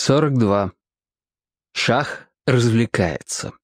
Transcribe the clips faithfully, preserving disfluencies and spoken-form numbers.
сорок два. Шах развлекается.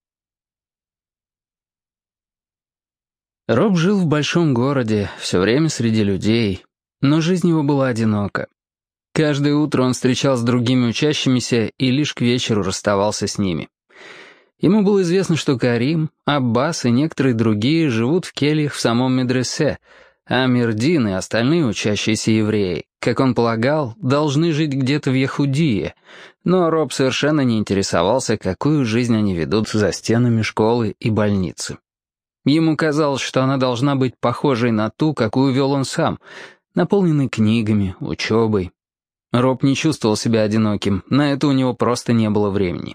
Роб жил в большом городе, все время среди людей, но жизнь его была одинока. Каждое утро он встречал с другими учащимися и лишь к вечеру расставался с ними. Ему было известно, что Карим, Аббас и некоторые другие живут в кельях в самом медресе, а Мирдин и остальные учащиеся евреи, как он полагал, должны жить где-то в Яхудие, но Роб совершенно не интересовался, какую жизнь они ведут за стенами школы и больницы. Ему казалось, что она должна быть похожей на ту, какую вел он сам, наполненной книгами, учебой. Роб не чувствовал себя одиноким, на это у него просто не было времени.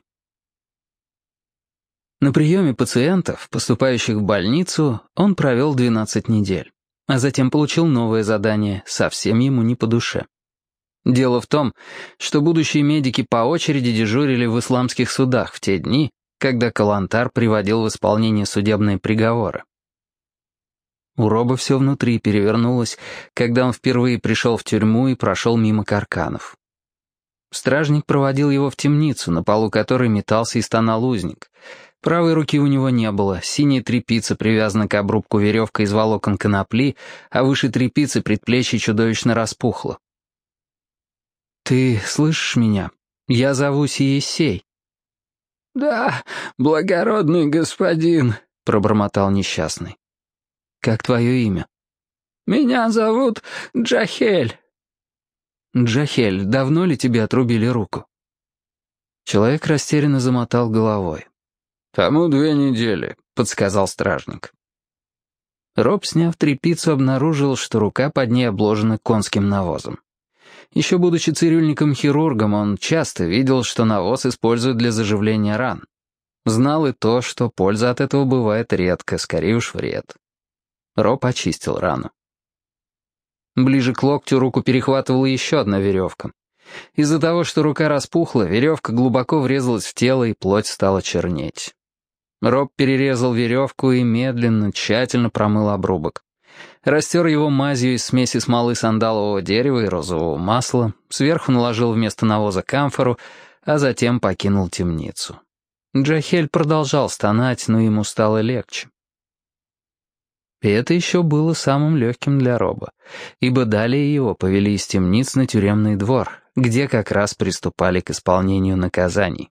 На приеме пациентов, поступающих в больницу, он провел двенадцать недель, а затем получил новое задание, совсем ему не по душе. Дело в том, что будущие медики по очереди дежурили в исламских судах в те дни, когда Калантар приводил в исполнение судебные приговоры. У Роба все внутри перевернулось, когда он впервые пришел в тюрьму и прошел мимо карканов. Стражник проводил его в темницу, на полу которой метался и стонал узник. Правой руки у него не было, синяя тряпица привязана к обрубку веревкой из волокон конопли, а выше тряпицы предплечье чудовищно распухло. «Ты слышишь меня? Я зовусь Иессей». «Да, благородный господин», — пробормотал несчастный. «Как твое имя?» «Меня зовут Джахель». «Джахель, давно ли тебе отрубили руку?» Человек растерянно замотал головой. «Тому две недели», — подсказал стражник. Роб, сняв тряпицу, обнаружил, что рука под ней обложена конским навозом. Еще будучи цирюльником-хирургом, он часто видел, что навоз используют для заживления ран. Знал и то, что польза от этого бывает редко, скорее уж вред. Роб очистил рану. Ближе к локтю руку перехватывала еще одна веревка. Из-за того, что рука распухла, веревка глубоко врезалась в тело, и плоть стала чернеть. Роб перерезал веревку и медленно, тщательно промыл обрубок. Растер его мазью из смеси смолы сандалового дерева и розового масла, сверху наложил вместо навоза камфору, а затем покинул темницу. Джахель продолжал стонать, но ему стало легче. И это еще было самым легким для Роба, ибо далее его повели из темниц на тюремный двор, где как раз приступали к исполнению наказаний.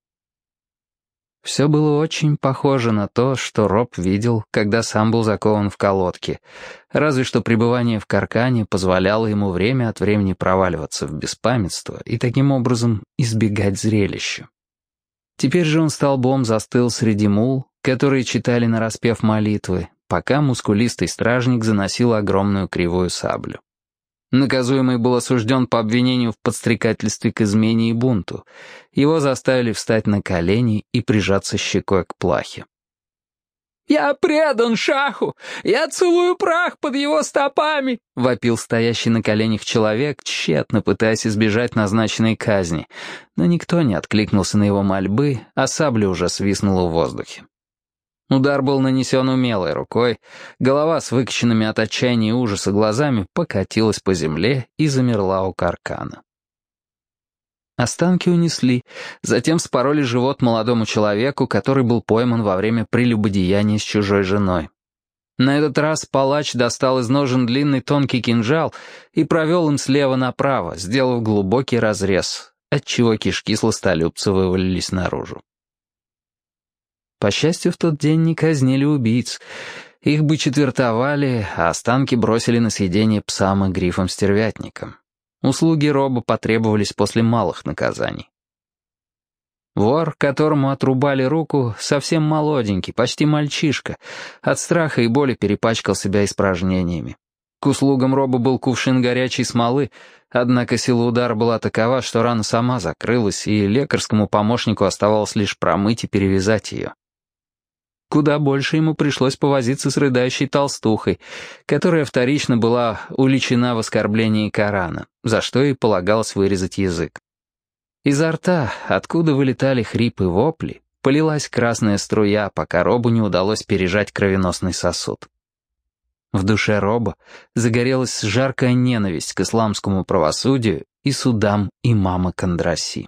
Все было очень похоже на то, что Роб видел, когда сам был закован в колодки, разве что пребывание в каркане позволяло ему время от времени проваливаться в беспамятство и таким образом избегать зрелища. Теперь же он столбом застыл среди мул, которые читали нараспев молитвы, пока мускулистый стражник заносил огромную кривую саблю. Наказуемый был осужден по обвинению в подстрекательстве к измене и бунту. Его заставили встать на колени и прижаться щекой к плахе. «Я предан шаху! Я целую прах под его стопами!» — вопил стоящий на коленях человек, тщетно пытаясь избежать назначенной казни. Но никто не откликнулся на его мольбы, а сабля уже свистнула в воздухе. Удар был нанесен умелой рукой, голова с выкоченными от отчаяния и ужаса глазами покатилась по земле и замерла у каркана. Останки унесли, затем вспороли живот молодому человеку, который был пойман во время прелюбодеяния с чужой женой. На этот раз палач достал из ножен длинный тонкий кинжал и провел им слева направо, сделав глубокий разрез, отчего кишки сластолюбца вывалились наружу. По счастью, в тот день не казнили убийц. Их бы четвертовали, а останки бросили на съедение псам и грифам-стервятникам. Услуги Роба потребовались после малых наказаний. Вор, которому отрубали руку, совсем молоденький, почти мальчишка, от страха и боли перепачкал себя испражнениями. К услугам Роба был кувшин горячей смолы, однако сила удара была такова, что рана сама закрылась, и лекарскому помощнику оставалось лишь промыть и перевязать ее. Куда больше ему пришлось повозиться с рыдающей толстухой, которая вторично была уличена в оскорблении Корана, за что ей полагалось вырезать язык. Изо рта, откуда вылетали хрипы и вопли, полилась красная струя, пока Робу не удалось пережать кровеносный сосуд. В душе Роба загорелась жаркая ненависть к исламскому правосудию и Судам имама Кандраси.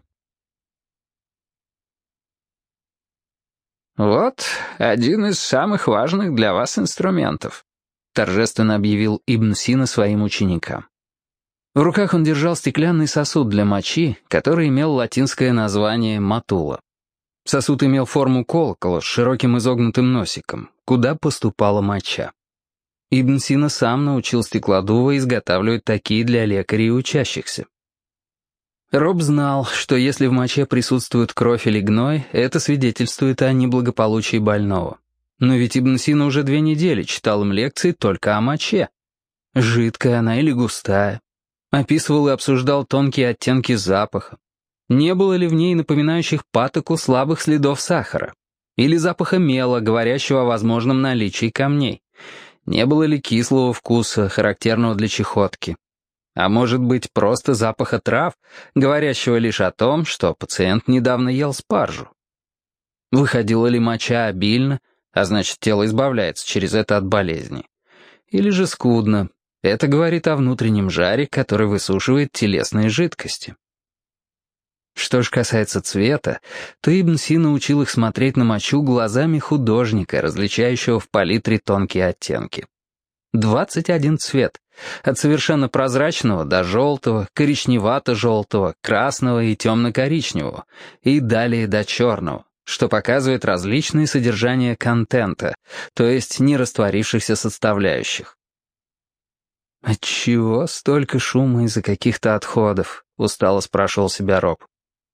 «Вот один из самых важных для вас инструментов», — торжественно объявил Ибн Сина своим ученикам. В руках он держал стеклянный сосуд для мочи, который имел латинское название матула. Сосуд имел форму колокола с широким изогнутым носиком, куда поступала моча. Ибн Сина сам научил стеклодува изготавливать такие для лекарей и учащихся. Роб знал, что если в моче присутствует кровь или гной, это свидетельствует о неблагополучии больного. Но ведь Ибн Сина уже две недели читал им лекции только о моче. Жидкая она или густая. Описывал и обсуждал тонкие оттенки запаха. Не было ли в ней напоминающих патоку слабых следов сахара? Или запаха мела, говорящего о возможном наличии камней? Не было ли кислого вкуса, характерного для чахотки? А может быть, просто запаха трав, говорящего лишь о том, что пациент недавно ел спаржу? Выходила ли моча обильно, а значит, тело избавляется через это от болезни? Или же скудно? Это говорит о внутреннем жаре, который высушивает телесные жидкости. Что же касается цвета, то Ибн Сина учил их смотреть на мочу глазами художника, различающего в палитре тонкие оттенки. Двадцать один цвет, от совершенно прозрачного до желтого, коричневато-желтого, красного и темно-коричневого, и далее до черного, что показывает различные содержания контента, то есть нерастворившихся составляющих. «Отчего столько шума из-за каких-то отходов?» — устало спрашивал себя Роб.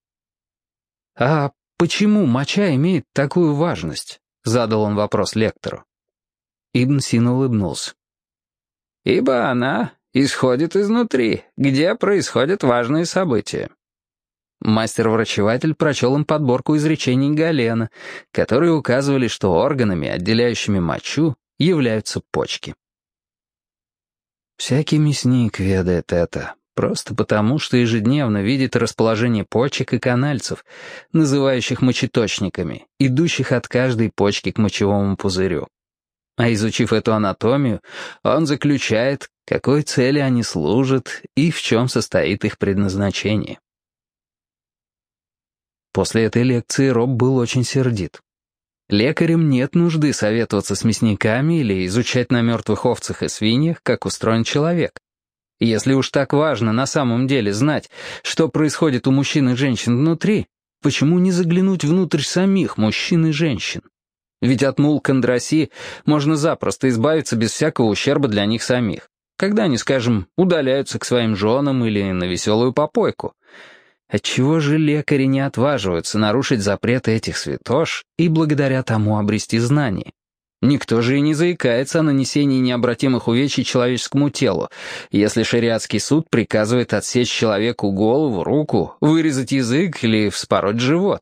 «А почему моча имеет такую важность?» — задал он вопрос лектору. Ибн Сина улыбнулся. «Ибо она исходит изнутри, где происходят важные события». Мастер-врачеватель прочел им подборку изречений Галена, которые указывали, что органами, отделяющими мочу, являются почки. Всякий мясник ведает это, просто потому, что ежедневно видит расположение почек и канальцев, называющих мочеточниками, идущих от каждой почки к мочевому пузырю. А изучив эту анатомию, он заключает, какой цели они служат и в чем состоит их предназначение. После этой лекции Роб был очень сердит. Лекарям нет нужды советоваться с мясниками или изучать на мертвых овцах и свиньях, как устроен человек. Если уж так важно на самом деле знать, что происходит у мужчин и женщин внутри, почему не заглянуть внутрь самих мужчин и женщин? Ведь от мул Кандраси можно запросто избавиться без всякого ущерба для них самих, когда они, скажем, удаляются к своим женам или на веселую попойку. Отчего же лекари не отваживаются нарушить запреты этих святош и благодаря тому обрести знания? Никто же и не заикается о нанесении необратимых увечий человеческому телу, если шариатский суд приказывает отсечь человеку голову, руку, вырезать язык или вспороть живот.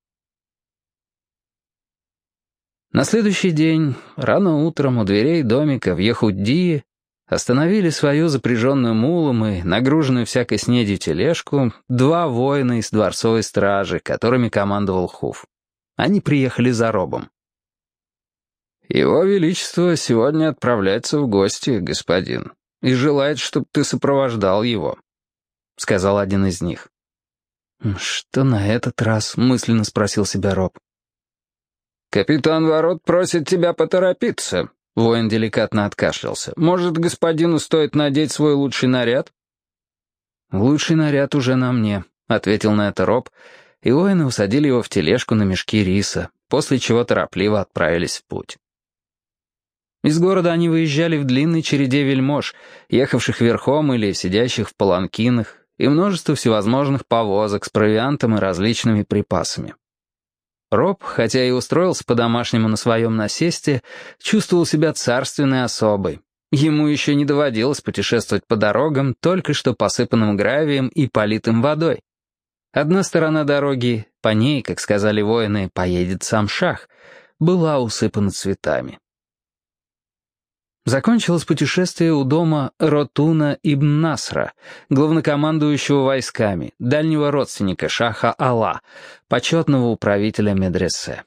На следующий день, рано утром, у дверей домика в Яхуддии остановили свою запряженную мулом и нагруженную всякой снедью тележку два воина из дворцовой стражи, которыми командовал Хуф. Они приехали за Робом. «Его Величество сегодня отправляется в гости, господин, и желает, чтобы ты сопровождал его», — сказал один из них. «Что на этот раз?» — мысленно спросил себя Роб. «Капитан ворот просит тебя поторопиться», — воин деликатно откашлялся. «Может, господину стоит надеть свой лучший наряд?» «Лучший наряд уже на мне», — ответил на это Роб, и воины усадили его в тележку на мешки риса, после чего торопливо отправились в путь. Из города они выезжали в длинной череде вельмож, ехавших верхом или сидящих в паланкинах, и множество всевозможных повозок с провиантом и различными припасами. Роб, хотя и устроился по-домашнему на своем насесте, чувствовал себя царственной особой. Ему еще не доводилось путешествовать по дорогам, только что посыпанным гравием и политым водой. Одна сторона дороги, по ней, как сказали воины, поедет сам шах, была усыпана цветами. Закончилось путешествие у дома Ротуна ибн Насра, главнокомандующего войсками, дальнего родственника шаха Алла, почетного управителя медресе.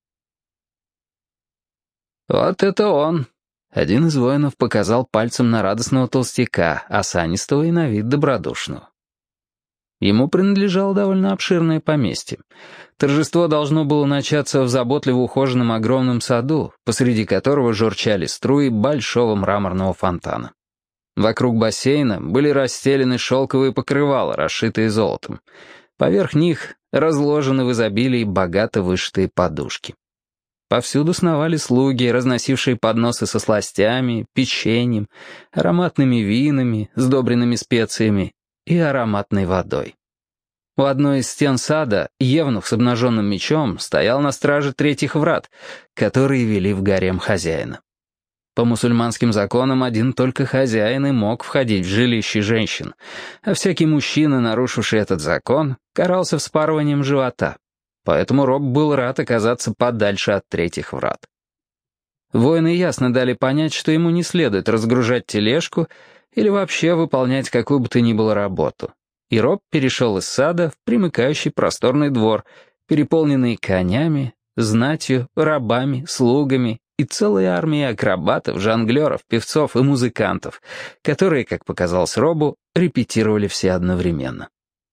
«Вот это он!» — один из воинов показал пальцем на радостного толстяка, осанистого и на вид добродушного. Ему принадлежало довольно обширное поместье. Торжество должно было начаться в заботливо ухоженном огромном саду, посреди которого журчали струи большого мраморного фонтана. Вокруг бассейна были расстелены шелковые покрывала, расшитые золотом. Поверх них разложены в изобилии богато вышитые подушки. Повсюду сновали слуги, разносившие подносы со сластями, печеньем, ароматными винами, сдобренными специями и ароматной водой. У одной из стен сада евнух с обнаженным мечом стоял на страже третьих врат, которые вели в гарем хозяина. По мусульманским законам один только хозяин и мог входить в жилище женщин, а всякий мужчина, нарушивший этот закон, карался вспарыванием живота. Поэтому Роб был рад оказаться подальше от третьих врат. Воины ясно дали понять, что ему не следует разгружать тележку или вообще выполнять какую бы то ни было работу. И Роб перешел из сада в примыкающий просторный двор, переполненный конями, знатью, рабами, слугами и целой армией акробатов, жонглеров, певцов и музыкантов, которые, как показалось Робу, репетировали все одновременно.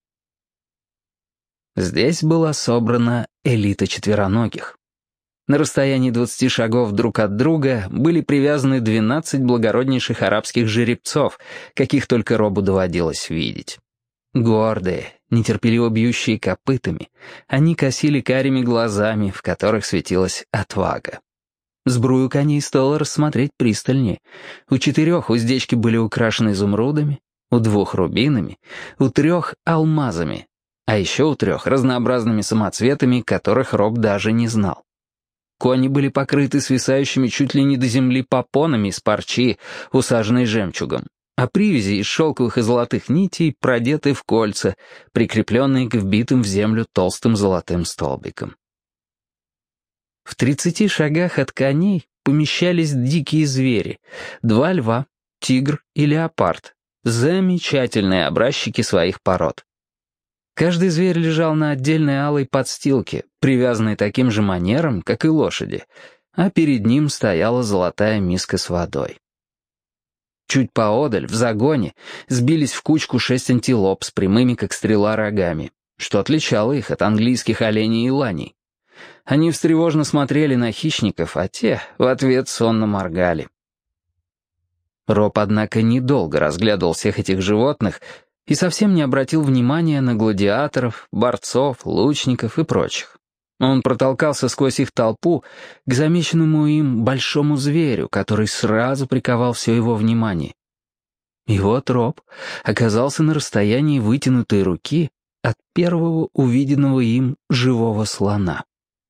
Здесь была собрана элита четвероногих. На расстоянии двадцати шагов друг от друга были привязаны двенадцать благороднейших арабских жеребцов, каких только Робу доводилось видеть. Гордые, нетерпеливо бьющие копытами, они косили карими глазами, в которых светилась отвага. Сбрую коней стоило рассмотреть пристальнее. У четырех уздечки были украшены изумрудами, у двух — рубинами, у трех — алмазами, а еще у трех — разнообразными самоцветами, которых Роб даже не знал. Кони были покрыты свисающими чуть ли не до земли попонами из парчи, усаженной жемчугом, а привязи из шелковых и золотых нитей продеты в кольца, прикрепленные к вбитым в землю толстым золотым столбикам. В тридцати шагах от коней помещались дикие звери, два льва, тигр и леопард, замечательные образчики своих пород. Каждый зверь лежал на отдельной алой подстилке, привязанной таким же манером, как и лошади, а перед ним стояла золотая миска с водой. Чуть поодаль, в загоне, сбились в кучку шесть антилоп с прямыми, как стрела, рогами, что отличало их от английских оленей и ланей. Они встревожно смотрели на хищников, а те в ответ сонно моргали. Роб, однако, недолго разглядывал всех этих животных и совсем не обратил внимания на гладиаторов, борцов, лучников и прочих. Он протолкался сквозь их толпу к замеченному им большому зверю, который сразу приковал все его внимание. И вот Роб оказался на расстоянии вытянутой руки от первого увиденного им живого слона.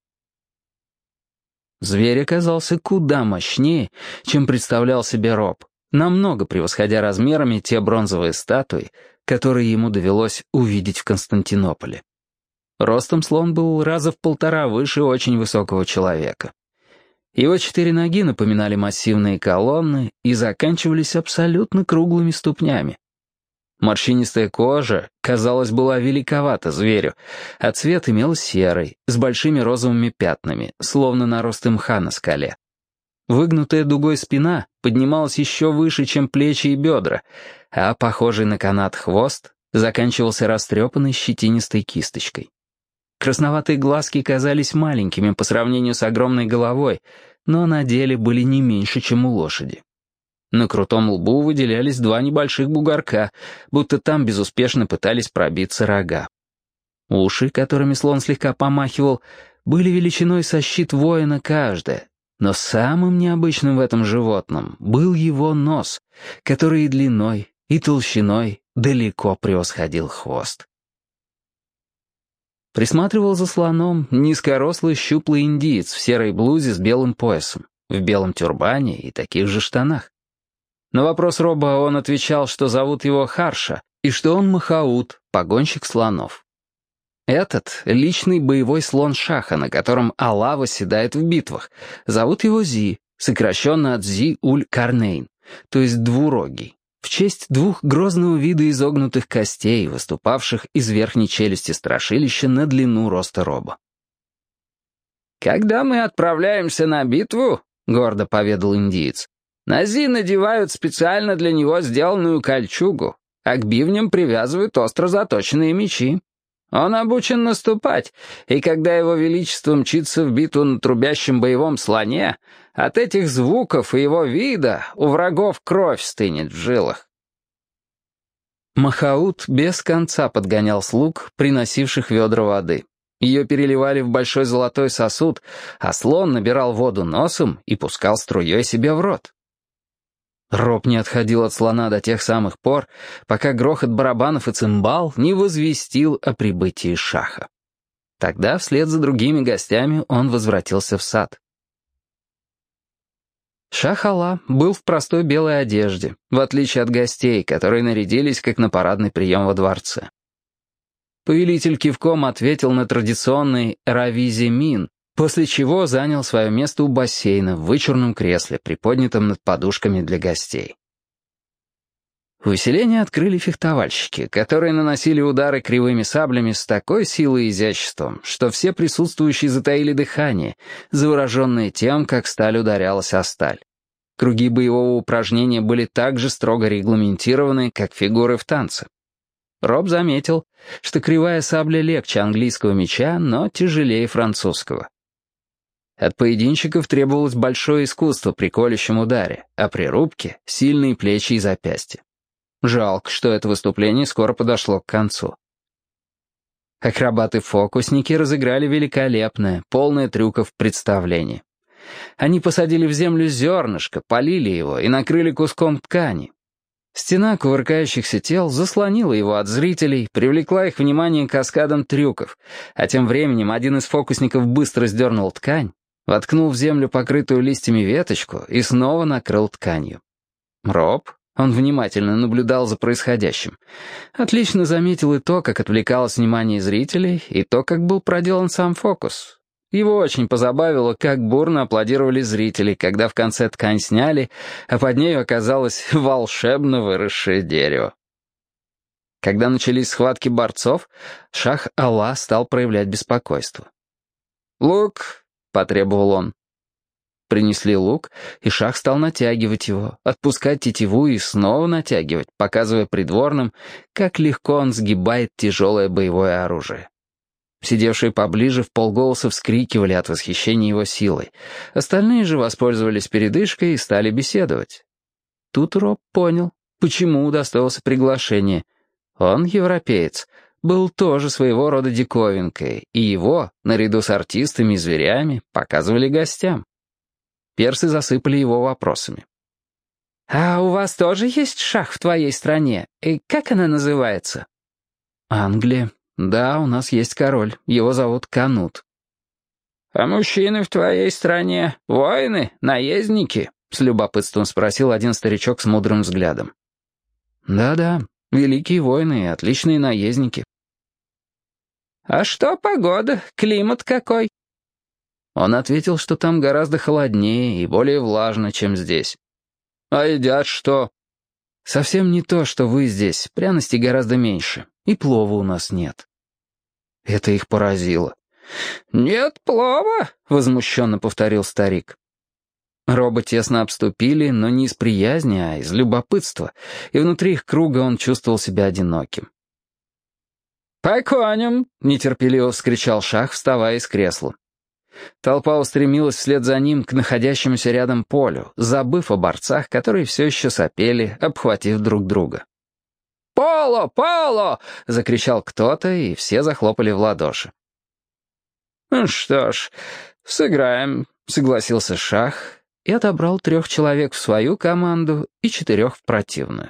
Зверь оказался куда мощнее, чем представлял себе Роб, намного превосходя размерами те бронзовые статуи, которые ему довелось увидеть в Константинополе. Ростом слон был раза в полтора выше очень высокого человека. Его четыре ноги напоминали массивные колонны и заканчивались абсолютно круглыми ступнями. Морщинистая кожа, казалось, была великовата зверю, а цвет имел серый, с большими розовыми пятнами, словно наросты мха на скале. Выгнутая дугой спина поднималась еще выше, чем плечи и бедра, а похожий на канат хвост заканчивался растрепанной щетинистой кисточкой. Красноватые глазки казались маленькими по сравнению с огромной головой, но на деле были не меньше, чем у лошади. На крутом лбу выделялись два небольших бугорка, будто там безуспешно пытались пробиться рога. Уши, которыми слон слегка помахивал, были величиной со щит воина каждая, но самым необычным в этом животном был его нос, который и длиной, и толщиной далеко превосходил хвост. Присматривал за слоном низкорослый щуплый индиец в серой блузе с белым поясом, в белом тюрбане и таких же штанах. На вопрос Роба он отвечал, что зовут его Харша, и что он Махаут, погонщик слонов. Этот — личный боевой слон Шаха, на котором Алла восседает в битвах. Зовут его Зи, сокращенно от Зи-уль-Карнейн, то есть двурогий, в честь двух грозного вида изогнутых костей, выступавших из верхней челюсти страшилища на длину роста Роба. «Когда мы отправляемся на битву, — гордо поведал индиец, — на Зи надевают специально для него сделанную кольчугу, а к бивням привязывают остро заточенные мечи. Он обучен наступать, и когда его величество мчится в битву на трубящем боевом слоне, от этих звуков и его вида у врагов кровь стынет в жилах. Махаут без конца подгонял слуг, приносивших ведра воды. Ее переливали в большой золотой сосуд, а слон набирал воду носом и пускал струей себе в рот. Роб не отходил от слона до тех самых пор, пока грохот барабанов и цимбал не возвестил о прибытии шаха. Тогда вслед за другими гостями он возвратился в сад. Шах Алла был в простой белой одежде, в отличие от гостей, которые нарядились как на парадный прием во дворце. Повелитель кивком ответил на традиционный «равизи мин», после чего занял свое место у бассейна в вычурном кресле, приподнятом над подушками для гостей. Увеселение открыли фехтовальщики, которые наносили удары кривыми саблями с такой силой и изяществом, что все присутствующие затаили дыхание, завороженные тем, как сталь ударялась о сталь. Круги боевого упражнения были так же строго регламентированы, как фигуры в танце. Роб заметил, что кривая сабля легче английского меча, но тяжелее французского. От поединщиков требовалось большое искусство при колющем ударе, а при рубке — сильные плечи и запястья. Жалко, что это выступление скоро подошло к концу. Акробаты-фокусники разыграли великолепное, полное трюков представление. Они посадили в землю зернышко, полили его и накрыли куском ткани. Стена кувыркающихся тел заслонила его от зрителей, привлекла их внимание каскадом трюков, а тем временем один из фокусников быстро сдернул ткань, воткнул в землю покрытую листьями веточку и снова накрыл тканью. Роб, он внимательно наблюдал за происходящим, отлично заметил и то, как отвлекалось внимание зрителей, и то, как был проделан сам фокус. Его очень позабавило, как бурно аплодировали зрители, когда в конце ткань сняли, а под нею оказалось волшебно выросшее дерево. Когда начались схватки борцов, Шах Алла стал проявлять беспокойство. «Лук!» — потребовал он. Принесли лук, и Шах стал натягивать его, отпускать тетиву и снова натягивать, показывая придворным, как легко он сгибает тяжелое боевое оружие. Сидевшие поближе вполголоса вскрикивали от восхищения его силой. Остальные же воспользовались передышкой и стали беседовать. Тут Роб понял, почему удостоился приглашения. Он, европеец, был тоже своего рода диковинкой, и его, наряду с артистами и зверями, показывали гостям. Персы засыпали его вопросами. «А у вас тоже есть шах в твоей стране? И как она называется?» «Англия. Да, у нас есть король. Его зовут Канут». «А мужчины в твоей стране воины, наездники?» — с любопытством спросил один старичок с мудрым взглядом. «Да-да, великие воины и отличные наездники». «А что погода? Климат какой?» Он ответил, что там гораздо холоднее и более влажно, чем здесь. «А едят что?» «Совсем не то, что вы здесь. Пряностей гораздо меньше. И плова у нас нет». Это их поразило. «Нет плова?» — возмущенно повторил старик. Роба тесно обступили, но не из приязни, а из любопытства, и внутри их круга он чувствовал себя одиноким. «По коням!» — нетерпеливо вскричал Шах, вставая из кресла. Толпа устремилась вслед за ним к находящемуся рядом полю, забыв о борцах, которые все еще сопели, обхватив друг друга. «Поло! Поло!» — закричал кто-то, и все захлопали в ладоши. «Ну что ж, сыграем», — согласился Шах и отобрал трех человек в свою команду и четырех в противную.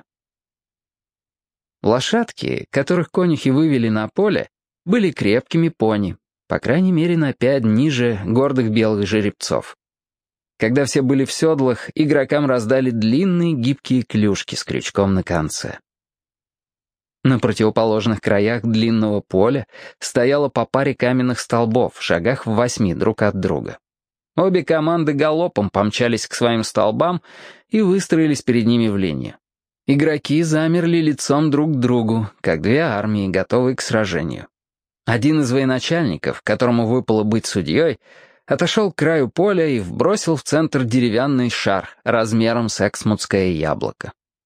Лошадки, которых конюхи вывели на поле, были крепкими пони, по крайней мере на пять ниже гордых белых жеребцов. Когда все были в седлах, игрокам раздали длинные гибкие клюшки с крючком на конце. На противоположных краях длинного поля стояло по паре каменных столбов в шагах в восьми друг от друга. Обе команды галопом помчались к своим столбам и выстроились перед ними в линию. Игроки замерли лицом друг к другу, как две армии, готовые к сражению. Один из военачальников, которому выпало быть судьей, отошел к краю поля и вбросил в центр деревянный шар размером с эксмутское яблоко.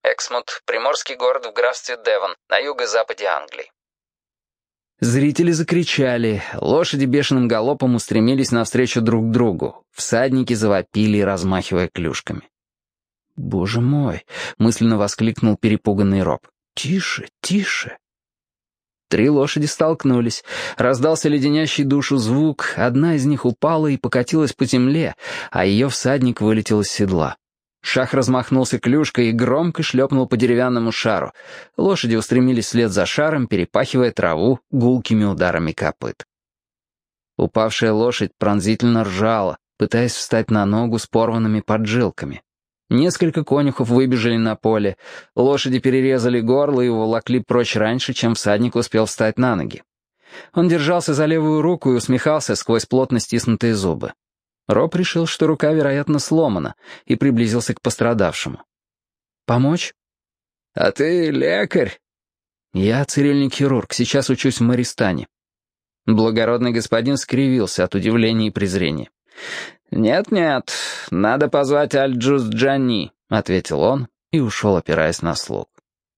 Эксмут — приморский город в графстве Девон, на юго-западе Англии. Зрители закричали, лошади бешеным галопом устремились навстречу друг другу, всадники завопили, размахивая клюшками. «Боже мой!» — мысленно воскликнул перепуганный Роб. «Тише, тише!» Три лошади столкнулись, раздался леденящий душу звук, одна из них упала и покатилась по земле, а ее всадник вылетел из седла. Шах размахнулся клюшкой и громко шлепнул по деревянному шару. Лошади устремились вслед за шаром, перепахивая траву гулкими ударами копыт. Упавшая лошадь пронзительно ржала, пытаясь встать на ногу с порванными поджилками. Несколько конюхов выбежали на поле, лошади перерезали горло и уволокли прочь раньше, чем всадник успел встать на ноги. Он держался за левую руку и усмехался сквозь плотно стиснутые зубы. Роб решил, что рука, вероятно, сломана, и приблизился к пострадавшему. «Помочь?» «А ты лекарь?» «Я цирюльник-хирург, сейчас учусь в Мористане». Благородный господин скривился от удивления и презрения. «Нет-нет, надо позвать Аль-Джуз-Джани», — ответил он и ушел, опираясь на слуг.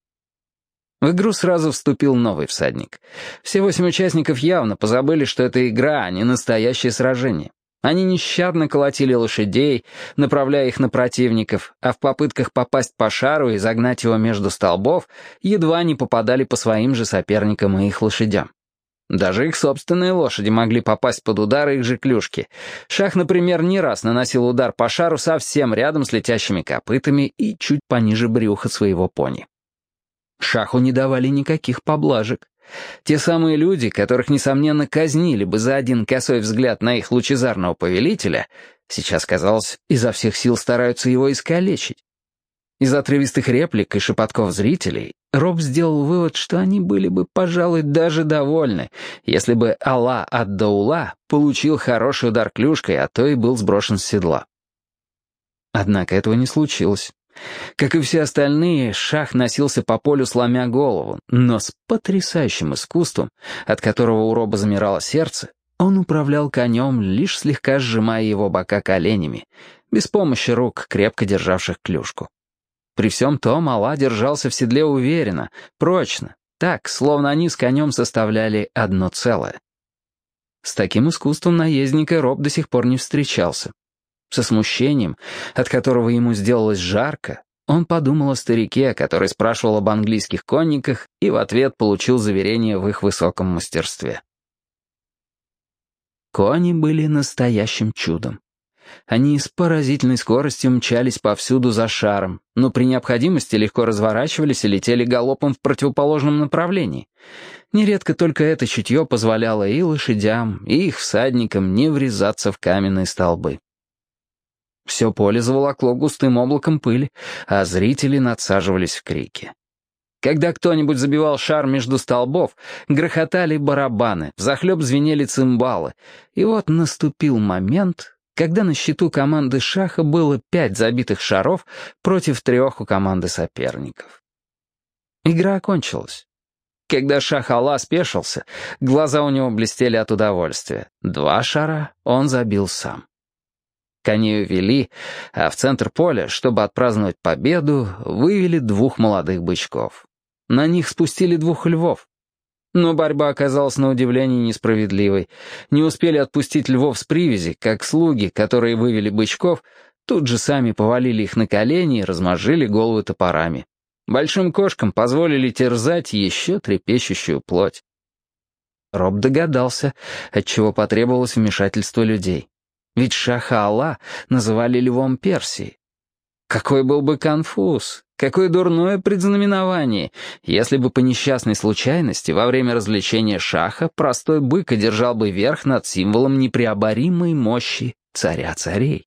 В игру сразу вступил новый всадник. Все восемь участников явно позабыли, что это игра, а не настоящее сражение. Они нещадно колотили лошадей, направляя их на противников, а в попытках попасть по шару и загнать его между столбов едва не попадали по своим же соперникам и их лошадям. Даже их собственные лошади могли попасть под удары их же клюшки. Шах, например, не раз наносил удар по шару совсем рядом с летящими копытами и чуть пониже брюха своего пони. Шаху не давали никаких поблажек. Те самые люди, которых, несомненно, казнили бы за один косой взгляд на их лучезарного повелителя, сейчас, казалось, изо всех сил стараются его искалечить. Из отрывистых реплик и шепотков зрителей Роб сделал вывод, что они были бы, пожалуй, даже довольны, если бы Алла ад-Даула получил хороший удар клюшкой, а то и был сброшен с седла. Однако этого не случилось. Как и все остальные, Шах носился по полю, сломя голову, но с потрясающим искусством, от которого у Роба замирало сердце, он управлял конем, лишь слегка сжимая его бока коленями, без помощи рук, крепко державших клюшку. При всем том Алла держался в седле уверенно, прочно, так, словно они с конем составляли одно целое. С таким искусством наездника Роб до сих пор не встречался. Со смущением, от которого ему сделалось жарко, он подумал о старике, который спрашивал об английских конниках и в ответ получил заверение в их высоком мастерстве. Кони были настоящим чудом. Они с поразительной скоростью мчались повсюду за шаром, но при необходимости легко разворачивались и летели галопом в противоположном направлении. Нередко только это чутье позволяло и лошадям, и их всадникам не врезаться в каменные столбы. Все поле заволокло густым облаком пыли, а зрители надсаживались в крики. Когда кто-нибудь забивал шар между столбов, грохотали барабаны, взахлеб звенели цимбалы, и вот наступил момент, когда на счету команды Шаха было пять забитых шаров против трех у команды соперников. Игра окончилась. Когда Шах Алла спешился, глаза у него блестели от удовольствия. Два шара он забил сам. Коней увели, а в центр поля, чтобы отпраздновать победу, вывели двух молодых бычков. На них спустили двух львов. Но борьба оказалась на удивление несправедливой. Не успели отпустить львов с привязи, как слуги, которые вывели бычков, тут же сами повалили их на колени и размозжили головы топорами. Большим кошкам позволили терзать еще трепещущую плоть. Роб догадался, отчего потребовалось вмешательство людей. Ведь Шаха Алла называли львом Персии. Какой был бы конфуз, какое дурное предзнаменование, если бы по несчастной случайности во время развлечения Шаха простой бык одержал бы верх над символом непреоборимой мощи царя царей.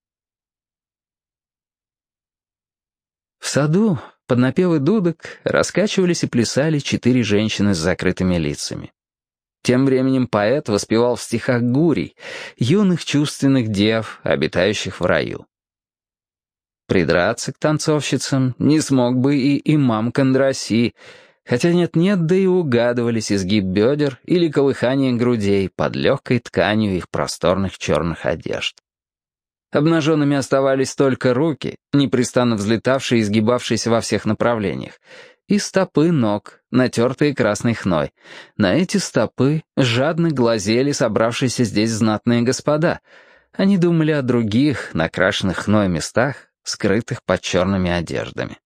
В саду под напевы дудок раскачивались и плясали четыре женщины с закрытыми лицами. Тем временем поэт воспевал в стихах гурий, юных чувственных дев, обитающих в раю. Придраться к танцовщицам не смог бы и имам Кондроси, хотя нет-нет, да и угадывались изгиб бедер или колыхание грудей под легкой тканью их просторных черных одежд. Обнаженными оставались только руки, непрестанно взлетавшие и изгибавшиеся во всех направлениях, и стопы ног, натертые красной хной. На эти стопы жадно глазели собравшиеся здесь знатные господа. Они думали о других, накрашенных хной местах, скрытых под черными одеждами.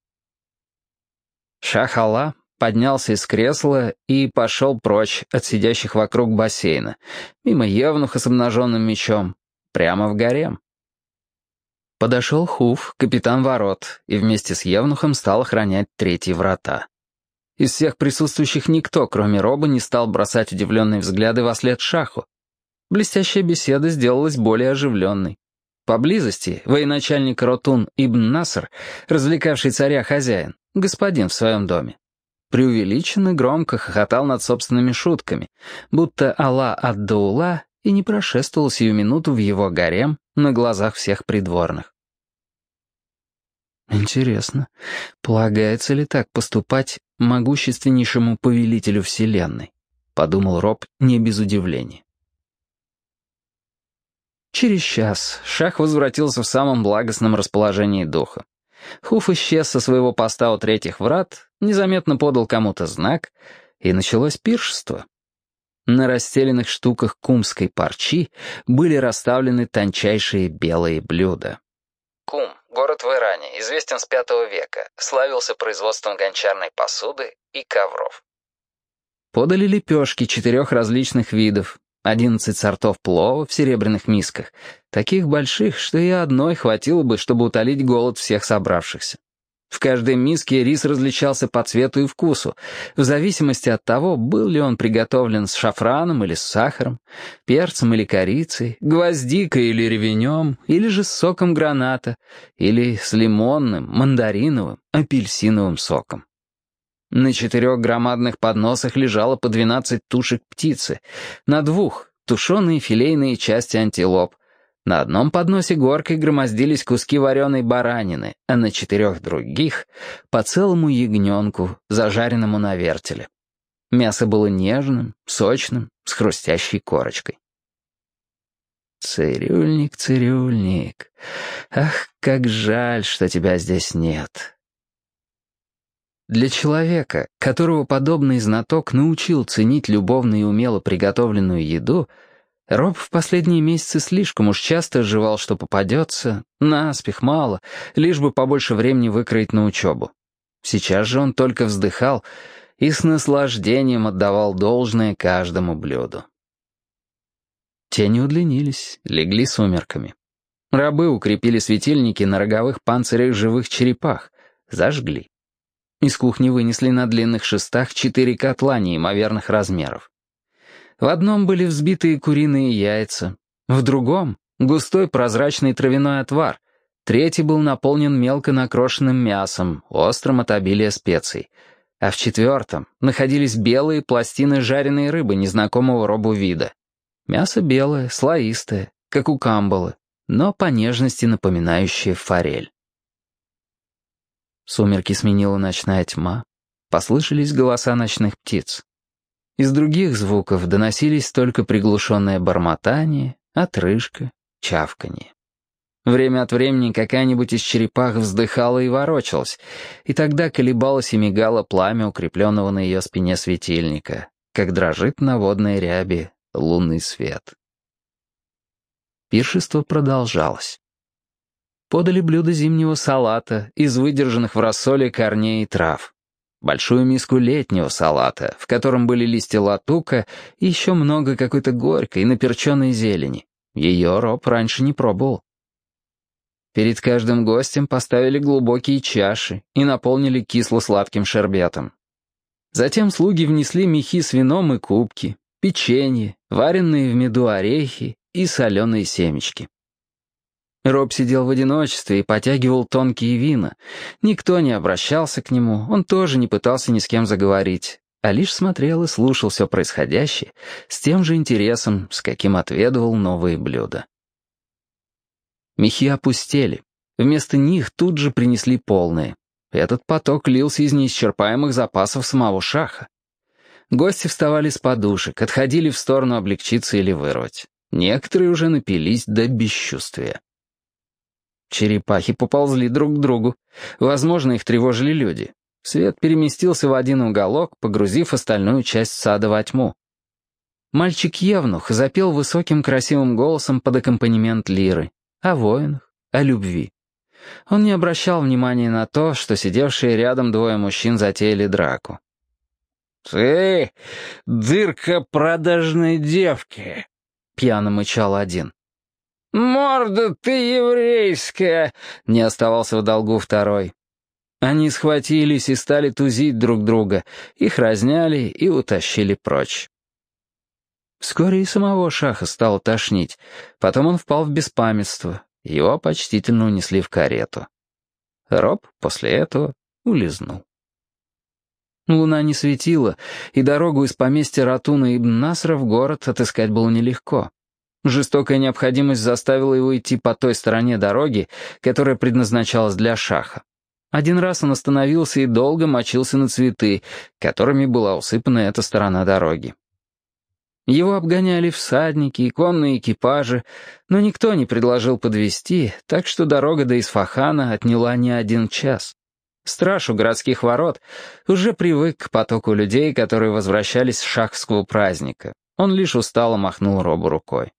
Шах-Алла поднялся из кресла и пошел прочь от сидящих вокруг бассейна, мимо евнуха с обнаженным мечом, прямо в гарем. Подошел Хуф, капитан ворот, и вместе с евнухом стал охранять третьи врата. Из всех присутствующих никто, кроме Роба, не стал бросать удивленные взгляды вслед Шаху. Блестящая беседа сделалась более оживленной. Поблизости военачальник Ротун Ибн Наср, развлекавший царя хозяин, господин в своем доме, преувеличенно громко хохотал над собственными шутками, будто Алла ад-Даула и не прошествовал сию минуту в его гарем на глазах всех придворных. Интересно, полагается ли так поступать могущественнейшему повелителю вселенной? Подумал Роб не без удивления. Через час Шах возвратился в самом благостном расположении духа. Хуф исчез со своего поста у третьих врат, незаметно подал кому-то знак, и началось пиршество. На расстеленных штуках кумской парчи были расставлены тончайшие белые блюда. Кум, город в Иране, известен с пятого века, славился производством гончарной посуды и ковров. Подали лепешки четырех различных видов, одиннадцать сортов плова в серебряных мисках, таких больших, что и одной хватило бы, чтобы утолить голод всех собравшихся. В каждой миске рис различался по цвету и вкусу, в зависимости от того, был ли он приготовлен с шафраном или с сахаром, перцем или корицей, гвоздикой или ревенем, или же с соком граната, или с лимонным, мандариновым, апельсиновым соком. На четырех громадных подносах лежало по двенадцать тушек птицы, на двух — тушеные филейные части антилоп. На одном подносе горкой громоздились куски вареной баранины, а на четырех других — по целому ягненку, зажаренному на вертеле. Мясо было нежным, сочным, с хрустящей корочкой. «Цирюльник, цирюльник, ах, как жаль, что тебя здесь нет». Для человека, которого подобный знаток научил ценить любовно и умело приготовленную еду, Роб в последние месяцы слишком уж часто жевал, что попадется, наспех мало, лишь бы побольше времени выкроить на учебу. Сейчас же он только вздыхал и с наслаждением отдавал должное каждому блюду. Тени удлинились, легли сумерками. Рабы укрепили светильники на роговых панцирях живых черепах, зажгли. Из кухни вынесли на длинных шестах четыре котла неимоверных размеров. В одном были взбитые куриные яйца, в другом — густой прозрачный травяной отвар, третий был наполнен мелко накрошенным мясом, острым от обилия специй, а в четвертом находились белые пластины жареной рыбы незнакомого Робу вида. Мясо белое, слоистое, как у камбалы, но по нежности напоминающее форель. Сумерки сменила ночная тьма, послышались голоса ночных птиц. Из других звуков доносились только приглушенное бормотание, отрыжка, чавканье. Время от времени какая-нибудь из черепах вздыхала и ворочалась, и тогда колебалось и мигало пламя укрепленного на ее спине светильника, как дрожит на водной ряби лунный свет. Пиршество продолжалось. Подали блюдо зимнего салата из выдержанных в рассоле корней и трав. Большую миску летнего салата, в котором были листья латука и еще много какой-то горькой наперченной зелени. Ее Роб раньше не пробовал. Перед каждым гостем поставили глубокие чаши и наполнили кисло-сладким шербетом. Затем слуги внесли мехи с вином и кубки, печенье, вареные в меду орехи и соленые семечки. Роб сидел в одиночестве и потягивал тонкие вина. Никто не обращался к нему, он тоже не пытался ни с кем заговорить, а лишь смотрел и слушал все происходящее с тем же интересом, с каким отведывал новые блюда. Мехи опустели. Вместо них тут же принесли полные. Этот поток лился из неисчерпаемых запасов самого Шаха. Гости вставали с подушек, отходили в сторону облегчиться или вырвать. Некоторые уже напились до бесчувствия. Черепахи поползли друг к другу. Возможно, их тревожили люди. Свет переместился в один уголок, погрузив остальную часть сада во тьму. Мальчик-евнух запел высоким красивым голосом под аккомпанемент лиры. О воинах, о любви. Он не обращал внимания на то, что сидевшие рядом двое мужчин затеяли драку. «Ты дырка продажной девки», — пьяно мычал один. «Морда ты еврейская», — не оставался в долгу второй. Они схватились и стали тузить друг друга, их разняли и утащили прочь. Вскоре и самого Шаха стало тошнить, потом он впал в беспамятство, его почтительно унесли в карету. Роб после этого улизнул. Луна не светила, и дорогу из поместья Ратуна ибн Насра в город отыскать было нелегко. Жестокая необходимость заставила его идти по той стороне дороги, которая предназначалась для Шаха. Один раз он остановился и долго мочился на цветы, которыми была усыпана эта сторона дороги. Его обгоняли всадники и конные экипажи, но никто не предложил подвезти, так что дорога до Исфахана отняла не один час. Страж у городских ворот уже привык к потоку людей, которые возвращались с шахского праздника. Он лишь устало махнул Робу рукой.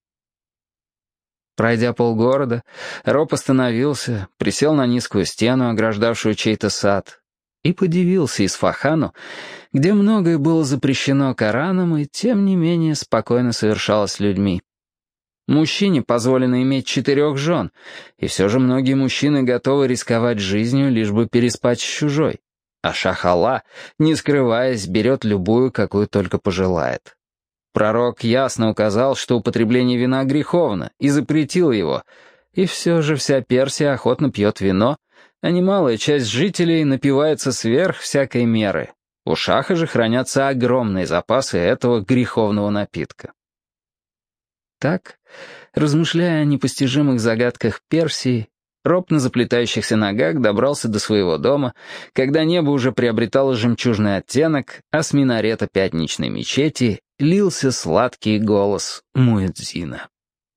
Пройдя полгорода, Роб остановился, присел на низкую стену, ограждавшую чей-то сад, и подивился Исфахану, где многое было запрещено Кораном и, тем не менее, спокойно совершалось людьми. Мужчине позволено иметь четырех жен, и все же многие мужчины готовы рисковать жизнью, лишь бы переспать с чужой. А Шах-Аллах, не скрываясь, берет любую, какую только пожелает. Пророк ясно указал, что употребление вина греховно, и запретил его. И все же вся Персия охотно пьет вино, а немалая часть жителей напивается сверх всякой меры. У Шаха же хранятся огромные запасы этого греховного напитка. Так, размышляя о непостижимых загадках Персии, Роб на заплетающихся ногах добрался до своего дома, когда небо уже приобретало жемчужный оттенок, а с минарета пятничной мечети лился сладкий голос муэдзина.